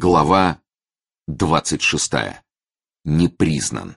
Глава 26. Не признан.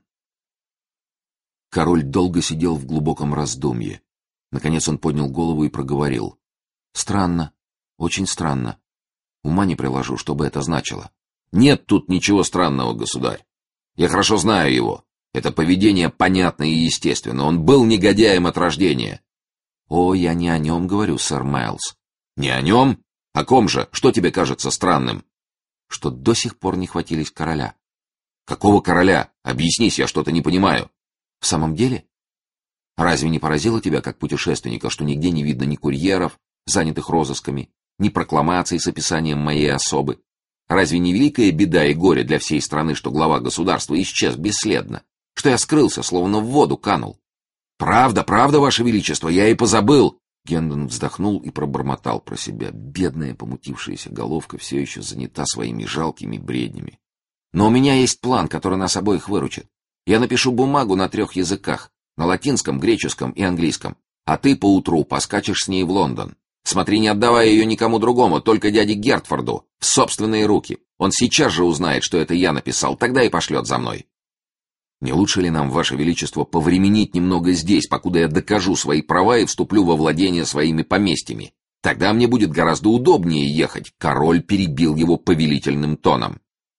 Король долго сидел в глубоком раздумье. Наконец он поднял голову и проговорил: «Странно, очень странно. Ума не приложу, что бы это значило». «Нет тут ничего странного, государь. Я хорошо знаю его. Это поведение понятно и естественно. Он был негодяем от рождения». «О, я не о нем говорю, сэр Майлз». «Не о нем? О ком же? Что тебе кажется странным?» «Что до сих пор не хватились короля». «Какого короля? Объяснись, я что-то не понимаю». «В самом деле? Разве не поразило тебя, как путешественника, что нигде не видно ни курьеров, занятых розысками, ни прокламаций с описанием моей особы? Разве не великая беда и горе для всей страны, что глава государства исчез бесследно, что я скрылся, словно в воду канул?» «Правда, правда, ваше величество, я и позабыл». Гендон вздохнул и пробормотал про себя. Бедная помутившаяся головка все еще занята своими жалкими бреднями. «Но у меня есть план, который нас обоих выручит. Я напишу бумагу на 3 языках, на латинском, греческом и английском, а ты поутру поскачешь с ней в Лондон. Смотри, не отдавай ее никому другому, только дяде Гертфорду, в собственные руки. Он сейчас же узнает, что это я написал, тогда и пошлет за мной». «Не лучше ли нам, ваше величество, повременить немного здесь, покуда я докажу свои права и вступлю во владение своими поместьями? Тогда мне будет гораздо удобнее ехать». Король перебил его повелительным тоном.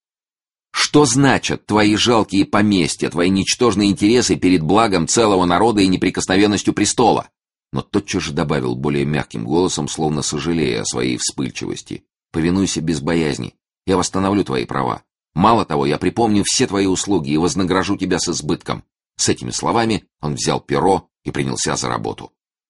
«Что значат твои жалкие поместья, твои ничтожные интересы перед благом целого народа и неприкосновенностью престола?» Но тотчас же добавил более мягким голосом, словно сожалея о своей вспыльчивости: «Повинуйся без боязни. Я восстановлю твои права. Мало того, я припомню все твои услуги и вознагражу тебя с избытком». С этими словами он взял перо и принялся за работу.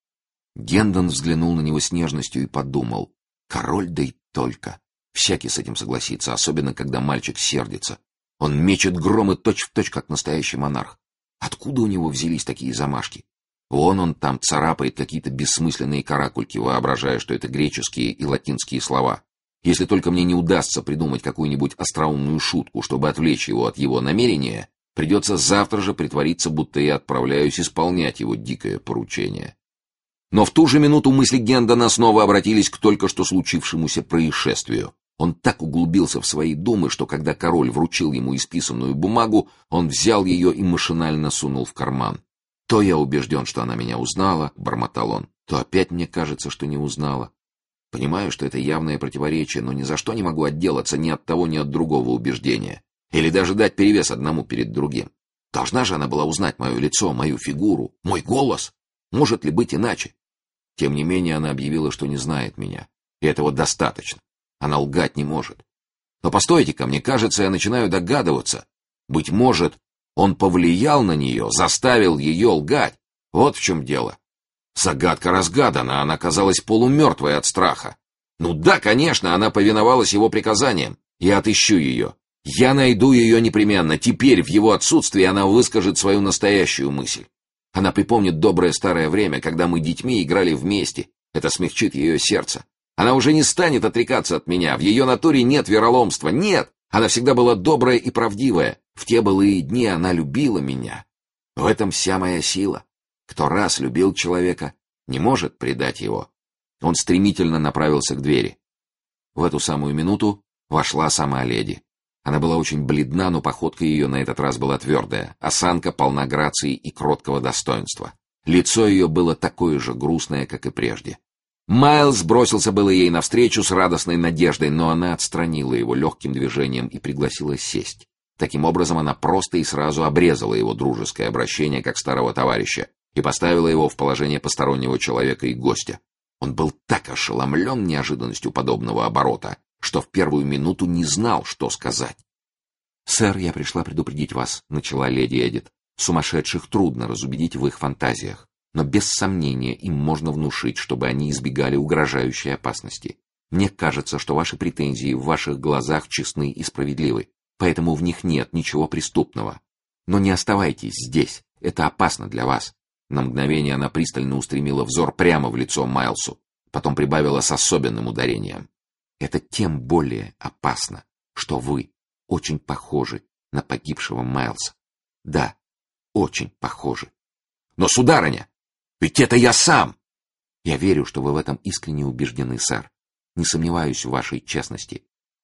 Гендон взглянул на него с нежностью и подумал: король, да и только. Всякий с этим согласится, особенно когда мальчик сердится. Он мечет громы точь-в-точь, как настоящий монарх. Откуда у него взялись такие замашки? Вон он там царапает какие-то бессмысленные каракульки, воображая, что это греческие и латинские слова. Если только мне не удастся придумать какую-нибудь остроумную шутку, чтобы отвлечь его от его намерения, придется завтра же притвориться, будто я отправляюсь исполнять его дикое поручение. Но в ту же минуту мысли Гендона снова обратились к только что случившемуся происшествию. Он так углубился в свои думы, что когда король вручил ему исписанную бумагу, он взял ее и машинально сунул в карман. «То я убежден, что она меня узнала», — бормотал он, — «то опять мне кажется, что не узнала. Понимаю, что это явное противоречие, но ни за что не могу отделаться ни от того, ни от другого убеждения. Или даже дать перевес одному перед другим. Должна же она была узнать мое лицо, мою фигуру, мой голос. Может ли быть иначе?» Тем не менее, она объявила, что не знает меня. И этого достаточно. Она лгать не может. Но постойте-ка, мне кажется, я начинаю догадываться. Быть может, он повлиял на нее, заставил ее лгать. Вот в чем дело. Загадка разгадана, она казалась полумертвой от страха. Ну да, конечно, она повиновалась его приказаниям. Я отыщу ее. Я найду ее непременно. Теперь, в его отсутствии, она выскажет свою настоящую мысль. Она припомнит доброе старое время, когда мы детьми играли вместе. Это смягчит ее сердце. Она уже не станет отрекаться от меня. В ее натуре нет вероломства. Нет! Она всегда была добрая и правдивая. В те былые дни она любила меня. В этом вся моя сила. Кто раз любил человека, не может предать его. Он стремительно направился к двери. В эту самую минуту вошла сама леди. Она была очень бледна, но походка ее на этот раз была твердая, осанка полна грации и кроткого достоинства. Лицо ее было такое же грустное, как и прежде. Майлз бросился было ей навстречу с радостной надеждой, но она отстранила его легким движением и пригласила сесть. Таким образом, она просто и сразу обрезала его дружеское обращение как старого товарища и поставила его в положение постороннего человека и гостя. Он был так ошеломлен неожиданностью подобного оборота, что в первую минуту не знал, что сказать. «Сэр, я пришла предупредить вас», — начала леди Эдит. «Сумасшедших трудно разубедить в их фантазиях, но без сомнения им можно внушить, чтобы они избегали угрожающей опасности. Мне кажется, что ваши претензии в ваших глазах честны и справедливы, поэтому в них нет ничего преступного. Но не оставайтесь здесь, это опасно для вас». На мгновение она пристально устремила взор прямо в лицо Майлсу, потом прибавила с особенным ударением: «Это тем более опасно, что вы очень похожи на погибшего Майлса. Да, очень похожи». «Но, сударыня, ведь это я сам!» «Я верю, что вы в этом искренне убеждены, сэр. Не сомневаюсь в вашей честности.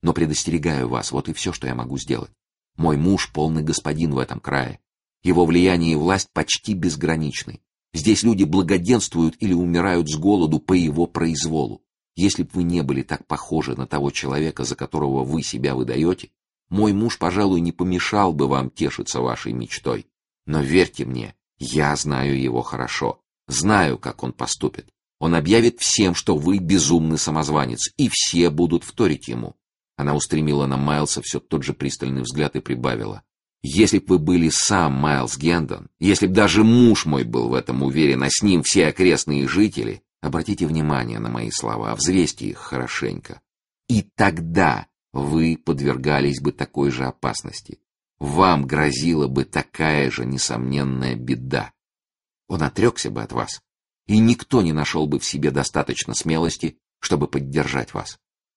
Но предостерегаю вас, вот и все, что я могу сделать. Мой муж полный господин в этом крае. Его влияние и власть почти безграничны. Здесь люди благоденствуют или умирают с голоду по его произволу. Если бы вы не были так похожи на того человека, за которого вы себя выдаете, мой муж, пожалуй, не помешал бы вам тешиться вашей мечтой. Но верьте мне, я знаю его хорошо, знаю, как он поступит. Он объявит всем, что вы безумный самозванец, и все будут вторить ему. Она устремила на Майлса все тот же пристальный взгляд и прибавила: если б вы были сам Майлс Гендон, если б даже муж мой был в этом уверен, а с ним все окрестные жители, обратите внимание на мои слова, взвесьте их хорошенько. И тогда вы подвергались бы такой же опасности. Вам грозила бы такая же несомненная беда. Он отрекся бы от вас, и никто не нашел бы в себе достаточно смелости, чтобы поддержать вас.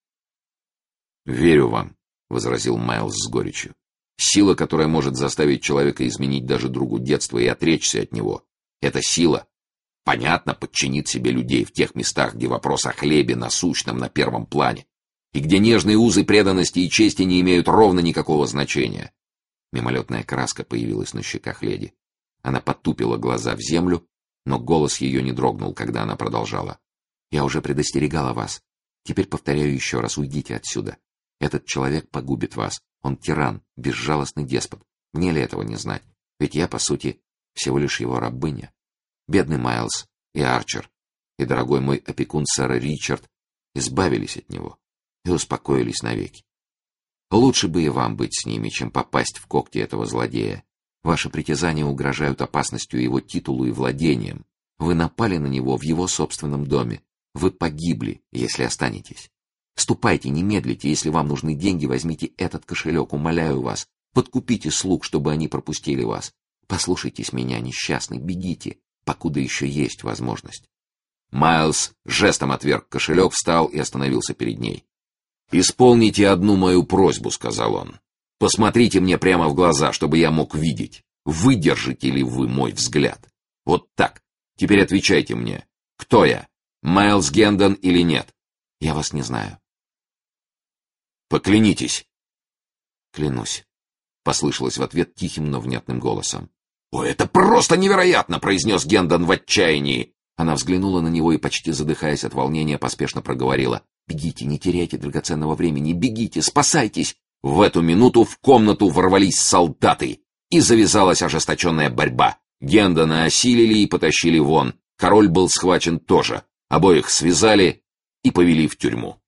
«Верю вам», — возразил Майлс с горечью. «Сила, которая может заставить человека изменить даже другу детства и отречься от него, эта сила, понятно, подчинит себе людей в тех местах, где вопрос о хлебе насущном на первом плане, и где нежные узы преданности и чести не имеют ровно никакого значения». Мимолетная краска появилась на щеках леди. Она потупила глаза в землю, но голос ее не дрогнул, когда она продолжала. «Я уже предостерегала вас. Теперь повторяю еще раз, уйдите отсюда. Этот человек погубит вас. Он тиран, безжалостный деспот. Мне ли этого не знать? Ведь я, по сути, всего лишь его рабыня. Бедный Майлс и Арчер, и дорогой мой опекун сэр Ричард избавились от него и успокоились навеки. Лучше бы и вам быть с ними, чем попасть в когти этого злодея. Ваши притязания угрожают опасностью его титулу и владением. Вы напали на него в его собственном доме. Вы погибли, если останетесь. Ступайте, не медлите, если вам нужны деньги, возьмите этот кошелек, умоляю вас. Подкупите слуг, чтобы они пропустили вас. Послушайтесь меня, несчастный, бегите, покуда еще есть возможность». Майлс жестом отверг кошелек, встал и остановился перед ней. «Исполните одну мою просьбу», — сказал он. «Посмотрите мне прямо в глаза, чтобы я мог видеть, выдержите ли вы мой взгляд. Вот так. Теперь отвечайте мне, кто я, Майлс Гендон или нет?» «Я вас не знаю». «Поклянитесь». «Клянусь», — послышалось в ответ тихим, но внятным голосом. «О, это просто невероятно!» — произнес Гендон в отчаянии. Она взглянула на него и, почти задыхаясь от волнения, поспешно проговорила: «Бегите, не теряйте драгоценного времени, бегите, спасайтесь!» В эту минуту в комнату ворвались солдаты, и завязалась ожесточенная борьба. Гендона осилили и потащили вон. Король был схвачен тоже. Обоих связали и повели в тюрьму.